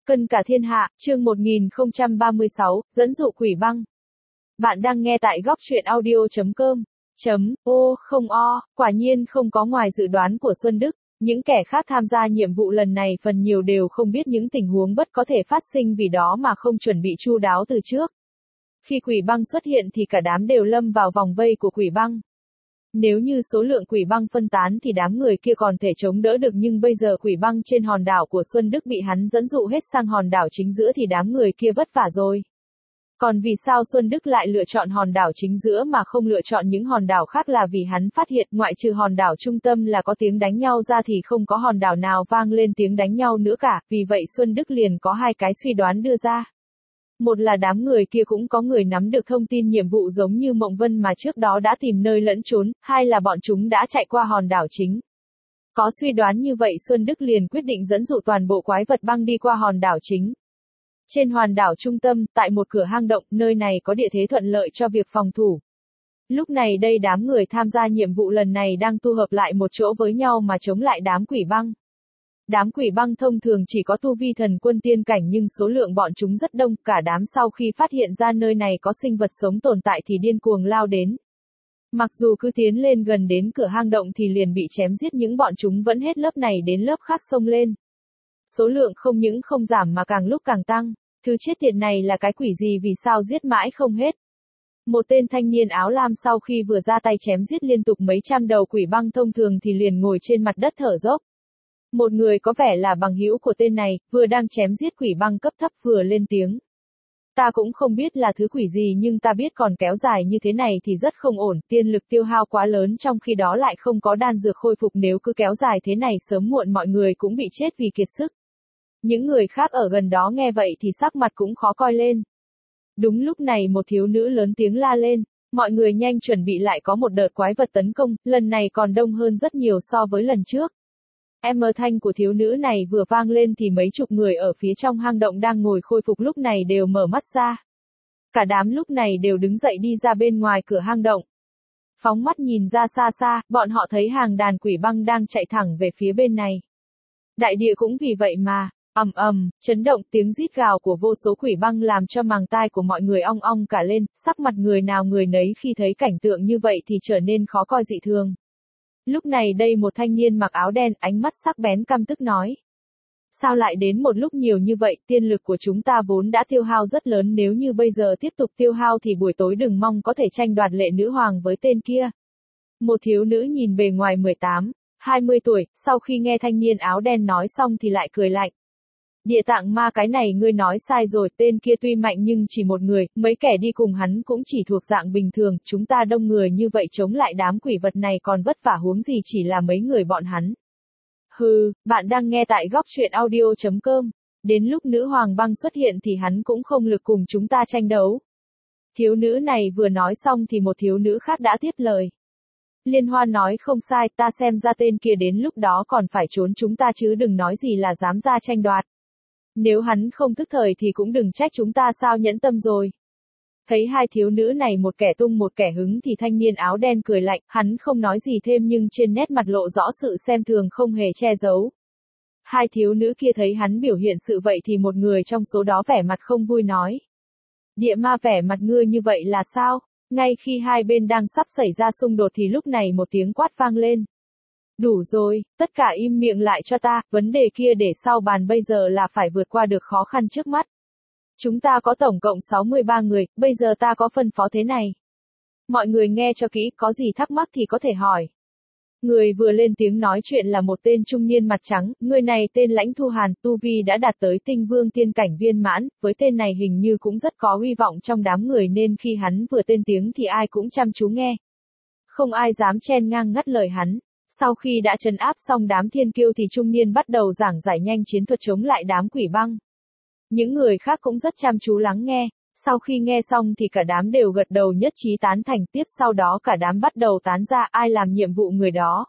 Cân cả thiên hạ, chương 1036, dẫn dụ quỷ băng. Bạn đang nghe tại góc truyện audio.com. Không o, quả nhiên không có ngoài dự đoán của Xuân Đức. Những kẻ khác tham gia nhiệm vụ lần này phần nhiều đều không biết những tình huống bất có thể phát sinh vì đó mà không chuẩn bị chu đáo từ trước. Khi quỷ băng xuất hiện thì cả đám đều lâm vào vòng vây của quỷ băng. Nếu như số lượng quỷ băng phân tán thì đám người kia còn thể chống đỡ được, nhưng bây giờ quỷ băng trên hòn đảo của Xuân Đức bị hắn dẫn dụ hết sang hòn đảo chính giữa thì đám người kia vất vả rồi. Còn vì sao Xuân Đức lại lựa chọn hòn đảo chính giữa mà không lựa chọn những hòn đảo khác là vì hắn phát hiện ngoại trừ hòn đảo trung tâm là có tiếng đánh nhau ra thì không có hòn đảo nào vang lên tiếng đánh nhau nữa cả, vì vậy Xuân Đức liền có hai cái suy đoán đưa ra. Một là đám người kia cũng có người nắm được thông tin nhiệm vụ giống như Mộng Vân mà trước đó đã tìm nơi lẫn trốn, hai là bọn chúng đã chạy qua hòn đảo chính. Có suy đoán như vậy Xuân Đức liền quyết định dẫn dụ toàn bộ quái vật băng đi qua hòn đảo chính. Trên hòn đảo trung tâm, tại một cửa hang động, nơi này có địa thế thuận lợi cho việc phòng thủ. Lúc này đây đám người tham gia nhiệm vụ lần này đang tu hợp lại một chỗ với nhau mà chống lại đám quỷ băng. Đám quỷ băng thông thường chỉ có tu vi thần quân tiên cảnh nhưng số lượng bọn chúng rất đông, cả đám sau khi phát hiện ra nơi này có sinh vật sống tồn tại thì điên cuồng lao đến. Mặc dù cứ tiến lên gần đến cửa hang động thì liền bị chém giết, những bọn chúng vẫn hết lớp này đến lớp khác xông lên. Số lượng không những không giảm mà càng lúc càng tăng, thứ chết tiệt này là cái quỷ gì vì sao giết mãi không hết. Một tên thanh niên áo lam sau khi vừa ra tay chém giết liên tục mấy trăm đầu quỷ băng thông thường thì liền ngồi trên mặt đất thở dốc. Một người có vẻ là bằng hữu của tên này, vừa đang chém giết quỷ băng cấp thấp vừa lên tiếng. Ta cũng không biết là thứ quỷ gì nhưng ta biết còn kéo dài như thế này thì rất không ổn, tiên lực tiêu hao quá lớn trong khi đó lại không có đan dược khôi phục, nếu cứ kéo dài thế này sớm muộn mọi người cũng bị chết vì kiệt sức. Những người khác ở gần đó nghe vậy thì sắc mặt cũng khó coi lên. Đúng lúc này một thiếu nữ lớn tiếng la lên, mọi người nhanh chuẩn bị lại có một đợt quái vật tấn công, lần này còn đông hơn rất nhiều so với lần trước. Âm thanh của thiếu nữ này vừa vang lên thì mấy chục người ở phía trong hang động đang ngồi khôi phục lúc này đều mở mắt ra. Cả đám lúc này đều đứng dậy đi ra bên ngoài cửa hang động. Phóng mắt nhìn ra xa xa, bọn họ thấy hàng đàn quỷ băng đang chạy thẳng về phía bên này. Đại địa cũng vì vậy mà, chấn động, tiếng rít gào của vô số quỷ băng làm cho màng tai của mọi người ong ong cả lên, sắc mặt người nào người nấy khi thấy cảnh tượng như vậy thì trở nên khó coi dị thường. Lúc này đây một thanh niên mặc áo đen, ánh mắt sắc bén căm tức nói. Sao lại đến một lúc nhiều như vậy, tiên lực của chúng ta vốn đã tiêu hao rất lớn, nếu như bây giờ tiếp tục tiêu hao thì buổi tối đừng mong có thể tranh đoạt lệ nữ hoàng với tên kia. Một thiếu nữ nhìn bề ngoài 18, 20 tuổi, sau khi nghe thanh niên áo đen nói xong thì lại cười lạnh. Địa tạng ma, cái này ngươi nói sai rồi, tên kia tuy mạnh nhưng chỉ một người, mấy kẻ đi cùng hắn cũng chỉ thuộc dạng bình thường, chúng ta đông người như vậy chống lại đám quỷ vật này còn vất vả huống gì chỉ là mấy người bọn hắn. Hừ, bạn đang nghe tại góc truyện audio.com, đến lúc nữ hoàng băng xuất hiện thì hắn cũng không lực cùng chúng ta tranh đấu. Thiếu nữ này vừa nói xong thì một thiếu nữ khác đã tiếp lời. Liên Hoa nói không sai, ta xem ra tên kia đến lúc đó còn phải trốn chúng ta chứ đừng nói gì là dám ra tranh đoạt. Nếu hắn không thức thời thì cũng đừng trách chúng ta sao nhẫn tâm rồi. Thấy hai thiếu nữ này một kẻ tung một kẻ hứng thì thanh niên áo đen cười lạnh, hắn không nói gì thêm nhưng trên nét mặt lộ rõ sự xem thường không hề che giấu. Hai thiếu nữ kia thấy hắn biểu hiện sự vậy thì một người trong số đó vẻ mặt không vui nói. Địa ma, vẻ mặt ngươi như vậy là sao? Ngay khi hai bên đang sắp xảy ra xung đột thì lúc này một tiếng quát vang lên. Đủ rồi, tất cả im miệng lại cho ta, vấn đề kia để sau bàn, bây giờ là phải vượt qua được khó khăn trước mắt. Chúng ta có tổng cộng 63 người, bây giờ ta có phân phó thế này. Mọi người nghe cho kỹ, có gì thắc mắc thì có thể hỏi. Người vừa lên tiếng nói chuyện là một tên trung niên mặt trắng, người này tên Lãnh Thu Hàn, tu vi đã đạt tới tinh vương tiên cảnh viên mãn, với tên này hình như cũng rất có uy vọng trong đám người nên khi hắn vừa tên tiếng thì ai cũng chăm chú nghe. Không ai dám chen ngang ngắt lời hắn. Sau khi đã trấn áp xong đám thiên kiêu thì trung niên bắt đầu giảng giải nhanh chiến thuật chống lại đám quỷ băng. Những người khác cũng rất chăm chú lắng nghe, sau khi nghe xong thì cả đám đều gật đầu nhất trí tán thành, tiếp sau đó cả đám bắt đầu tán ra ai làm nhiệm vụ người đó.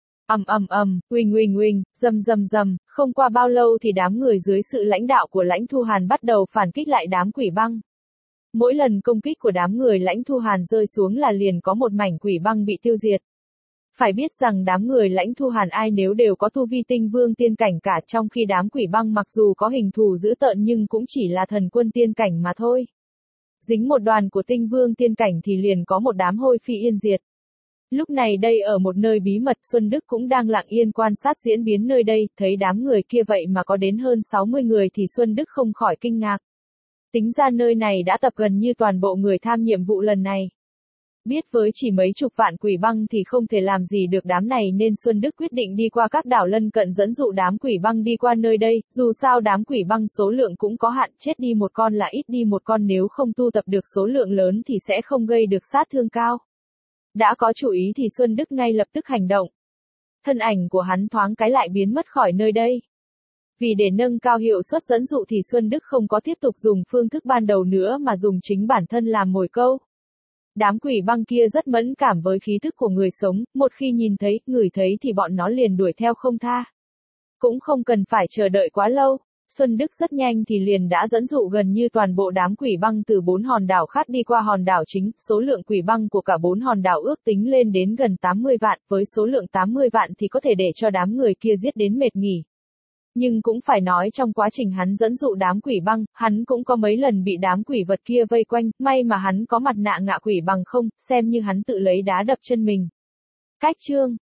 Uỳnh, rầm, không qua bao lâu thì đám người dưới sự lãnh đạo của Lãnh Thu Hàn bắt đầu phản kích lại đám quỷ băng. Mỗi lần công kích của đám người Lãnh Thu Hàn rơi xuống là liền có một mảnh quỷ băng bị tiêu diệt. Phải biết rằng đám người Lãnh Thu Hàn ai nếu đều có tu vi tinh vương tiên cảnh cả, trong khi đám quỷ băng mặc dù có hình thù dữ tợn nhưng cũng chỉ là thần quân tiên cảnh mà thôi. Dính một đoàn của tinh vương tiên cảnh thì liền có một đám hôi phi yên diệt. Lúc này đây ở một nơi bí mật, Xuân Đức cũng đang lặng yên quan sát diễn biến nơi đây, thấy đám người kia vậy mà có đến hơn 60 người thì Xuân Đức không khỏi kinh ngạc. Tính ra nơi này đã tập gần như toàn bộ người tham nhiệm vụ lần này. Biết với chỉ mấy chục vạn quỷ băng thì không thể làm gì được đám này nên Xuân Đức quyết định đi qua các đảo lân cận dẫn dụ đám quỷ băng đi qua nơi đây, dù sao đám quỷ băng số lượng cũng có hạn, chết đi một con là ít đi một con, nếu không tu tập được số lượng lớn thì sẽ không gây được sát thương cao. Đã có chủ ý thì Xuân Đức ngay lập tức hành động. Thân ảnh của hắn thoáng cái lại biến mất khỏi nơi đây. Vì để nâng cao hiệu suất dẫn dụ thì Xuân Đức không có tiếp tục dùng phương thức ban đầu nữa mà dùng chính bản thân làm mồi câu. Đám quỷ băng kia rất mẫn cảm với khí tức của người sống, một khi nhìn thấy, ngửi thấy thì bọn nó liền đuổi theo không tha. Cũng không cần phải chờ đợi quá lâu, Xuân Đức rất nhanh thì liền đã dẫn dụ gần như toàn bộ đám quỷ băng từ 4 hòn đảo khác đi qua hòn đảo chính, số lượng quỷ băng của cả 4 hòn đảo ước tính lên đến gần 80 vạn, với số lượng 80 vạn thì có thể để cho đám người kia giết đến mệt nghỉ. Nhưng cũng phải nói trong quá trình hắn dẫn dụ đám quỷ băng, hắn cũng có mấy lần bị đám quỷ vật kia vây quanh, may mà hắn có mặt nạ ngạ quỷ bằng không, xem như hắn tự lấy đá đập chân mình. Cách chương